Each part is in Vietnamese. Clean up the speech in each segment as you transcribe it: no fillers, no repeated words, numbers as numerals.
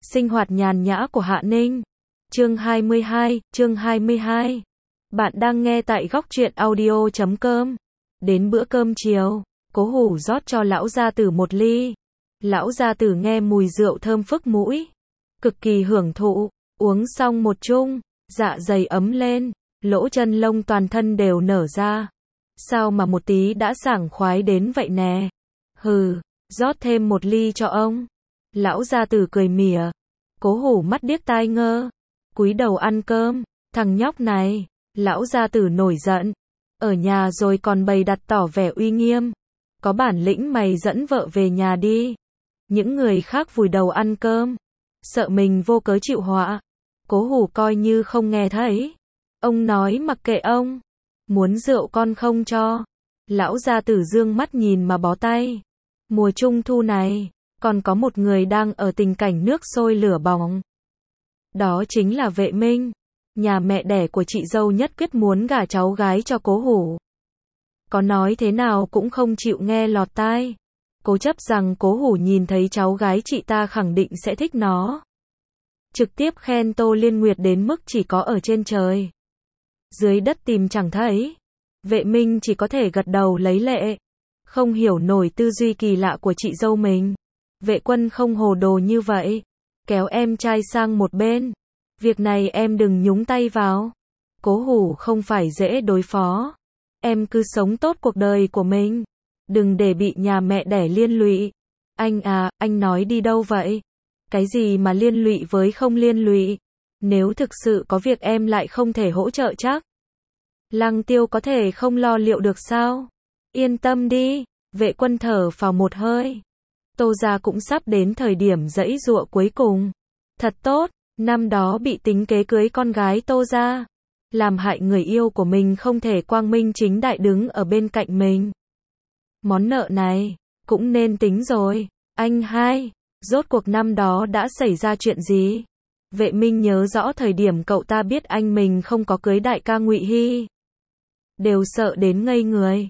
Sinh hoạt nhàn nhã của Hạ Ninh. Chương 22. Bạn đang nghe tại góc truyện audio.com. Đến bữa cơm chiều, Cố Hủ rót cho lão gia tử một ly. Lão gia tử nghe mùi rượu thơm phức mũi, cực kỳ hưởng thụ, uống xong một chung, dạ dày ấm lên, lỗ chân lông toàn thân đều nở ra. Sao mà một tí đã sảng khoái đến vậy nè? Hừ, rót thêm một ly cho ông. Lão gia tử cười mỉa. Cố Hủ mắt điếc tai ngơ, cúi đầu ăn cơm. Thằng nhóc này, lão gia tử nổi giận. Ở nhà rồi còn bày đặt tỏ vẻ uy nghiêm. Có bản lĩnh mày dẫn vợ về nhà đi. Những người khác vùi đầu ăn cơm, sợ mình vô cớ chịu họa. Cố Hủ coi như không nghe thấy. Ông nói mặc kệ ông. Muốn rượu con không cho. Lão gia tử dương mắt nhìn mà bó tay. Mùa trung thu này, còn có một người đang ở tình cảnh nước sôi lửa bỏng. Đó chính là Vệ Minh. Nhà mẹ đẻ của chị dâu nhất quyết muốn gả cháu gái cho Cố Hủ. Có nói thế nào cũng không chịu nghe lọt tai. Cố chấp rằng Cố Hủ nhìn thấy cháu gái chị ta khẳng định sẽ thích nó. Trực tiếp khen Tô Liên Nguyệt đến mức chỉ có ở trên trời, dưới đất tìm chẳng thấy. Vệ Minh chỉ có thể gật đầu lấy lệ. Không hiểu nổi tư duy kỳ lạ của chị dâu mình. Vệ Quân không hồ đồ như vậy. Kéo em trai sang một bên. Việc này em đừng nhúng tay vào. Cố Hủ không phải dễ đối phó. Em cứ sống tốt cuộc đời của mình. Đừng để bị nhà mẹ đẻ liên lụy. Anh à, anh nói đi đâu vậy? Cái gì mà liên lụy với không liên lụy? Nếu thực sự có việc em lại không thể hỗ trợ chắc. Lăng Tiêu có thể không lo liệu được sao? Yên tâm đi. Vệ Quân thở phào một hơi. Tô gia cũng sắp đến thời điểm giãy giụa cuối cùng. Thật tốt, năm đó bị tính kế cưới con gái Tô gia, làm hại người yêu của mình không thể quang minh chính đại đứng ở bên cạnh mình. Món nợ này, cũng nên tính rồi. Anh hai, rốt cuộc năm đó đã xảy ra chuyện gì? Vệ Minh nhớ rõ thời điểm cậu ta biết anh mình không có cưới đại ca Ngụy Hy, đều sợ đến ngây người.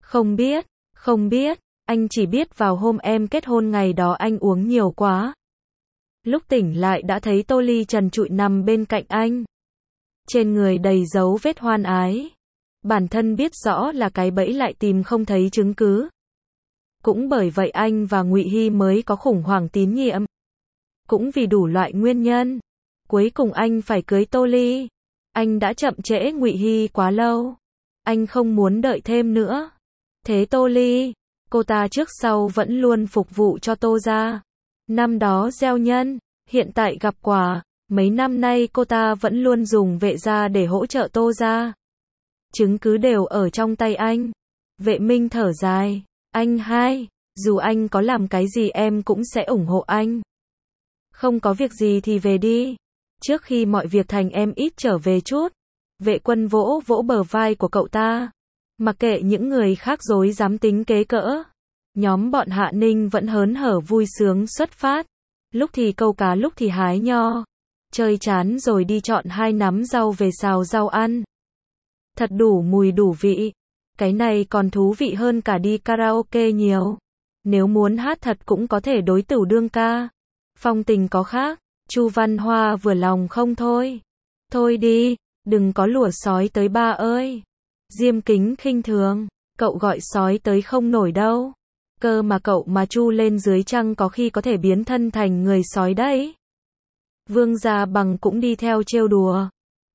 Không biết, anh chỉ biết vào hôm em kết hôn ngày đó anh uống nhiều quá. Lúc tỉnh lại đã thấy Tô Ly trần trụi nằm bên cạnh anh. Trên người đầy dấu vết hoan ái. Bản thân biết rõ là cái bẫy lại tìm không thấy chứng cứ. Cũng bởi vậy anh và Ngụy Hy mới có khủng hoảng tín nhiệm. Cũng vì đủ loại nguyên nhân, cuối cùng anh phải cưới Tô Ly. Anh đã chậm trễ Ngụy Hy quá lâu. Anh không muốn đợi thêm nữa. Thế Tô Ly, cô ta trước sau vẫn luôn phục vụ cho Tô gia. Năm đó gieo nhân, hiện tại gặp quả. Mấy năm nay cô ta vẫn luôn dùng Vệ gia để hỗ trợ Tô gia. Chứng cứ đều ở trong tay anh. Vệ Minh thở dài. Anh hai, dù anh có làm cái gì em cũng sẽ ủng hộ anh. Không có việc gì thì về đi. Trước khi mọi việc thành em ít trở về chút. Vệ Quân vỗ vỗ bờ vai của cậu ta. Mặc kệ những người khác dối dám tính kế cỡ. Nhóm bọn Hạ Ninh vẫn hớn hở vui sướng xuất phát. Lúc thì câu cá lúc thì hái nho. Chơi chán rồi đi chọn 2 nắm rau về xào rau ăn. Thật đủ mùi đủ vị. Cái này còn thú vị hơn cả đi karaoke nhiều. Nếu muốn hát thật cũng có thể đối tửu đương ca. Phong tình có khác. Chu Văn Hoa vừa lòng không thôi. Thôi đi, đừng có lùa sói tới ba ơi. Diêm Kính khinh thường. Cậu gọi sói tới không nổi đâu. Cơ mà cậu mà chu lên dưới trăng có khi có thể biến thân thành người sói đấy. Vương Gia Bằng cũng đi theo trêu đùa.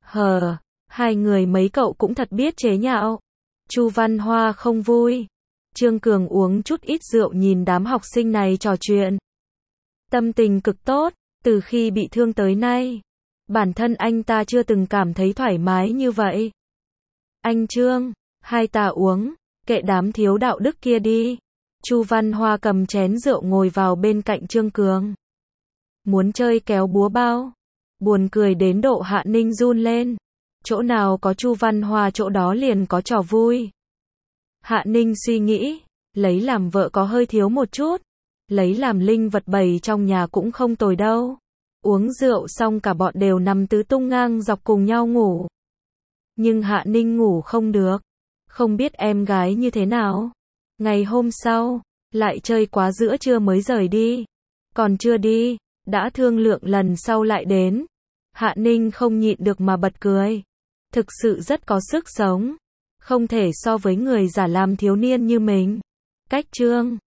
Hai người mấy cậu cũng thật biết chế nhạo. Chu Văn Hoa không vui. Trương Cường uống chút ít rượu nhìn đám học sinh này trò chuyện. Tâm tình cực tốt, từ khi bị thương tới nay. Bản thân anh ta chưa từng cảm thấy thoải mái như vậy. Anh Trương, hai ta uống, kệ đám thiếu đạo đức kia đi. Chu Văn Hoa cầm chén rượu ngồi vào bên cạnh Trương Cường. Muốn chơi kéo búa bao. Buồn cười đến độ Hạ Ninh run lên. Chỗ nào có Chu Văn Hoa chỗ đó liền có trò vui. Hạ Ninh suy nghĩ, lấy làm vợ có hơi thiếu một chút. Lấy làm linh vật bày trong nhà cũng không tồi đâu. Uống rượu xong cả bọn đều nằm tứ tung ngang dọc cùng nhau ngủ. Nhưng Hạ Ninh ngủ không được. Không biết em gái như thế nào. Ngày hôm sau, lại chơi quá giữa trưa mới rời đi. Còn chưa đi, Đã thương lượng lần sau lại đến. Hạ Ninh không nhịn được mà bật cười. Thực sự rất có sức sống. Không thể so với người giả làm thiếu niên như mình. Cách chương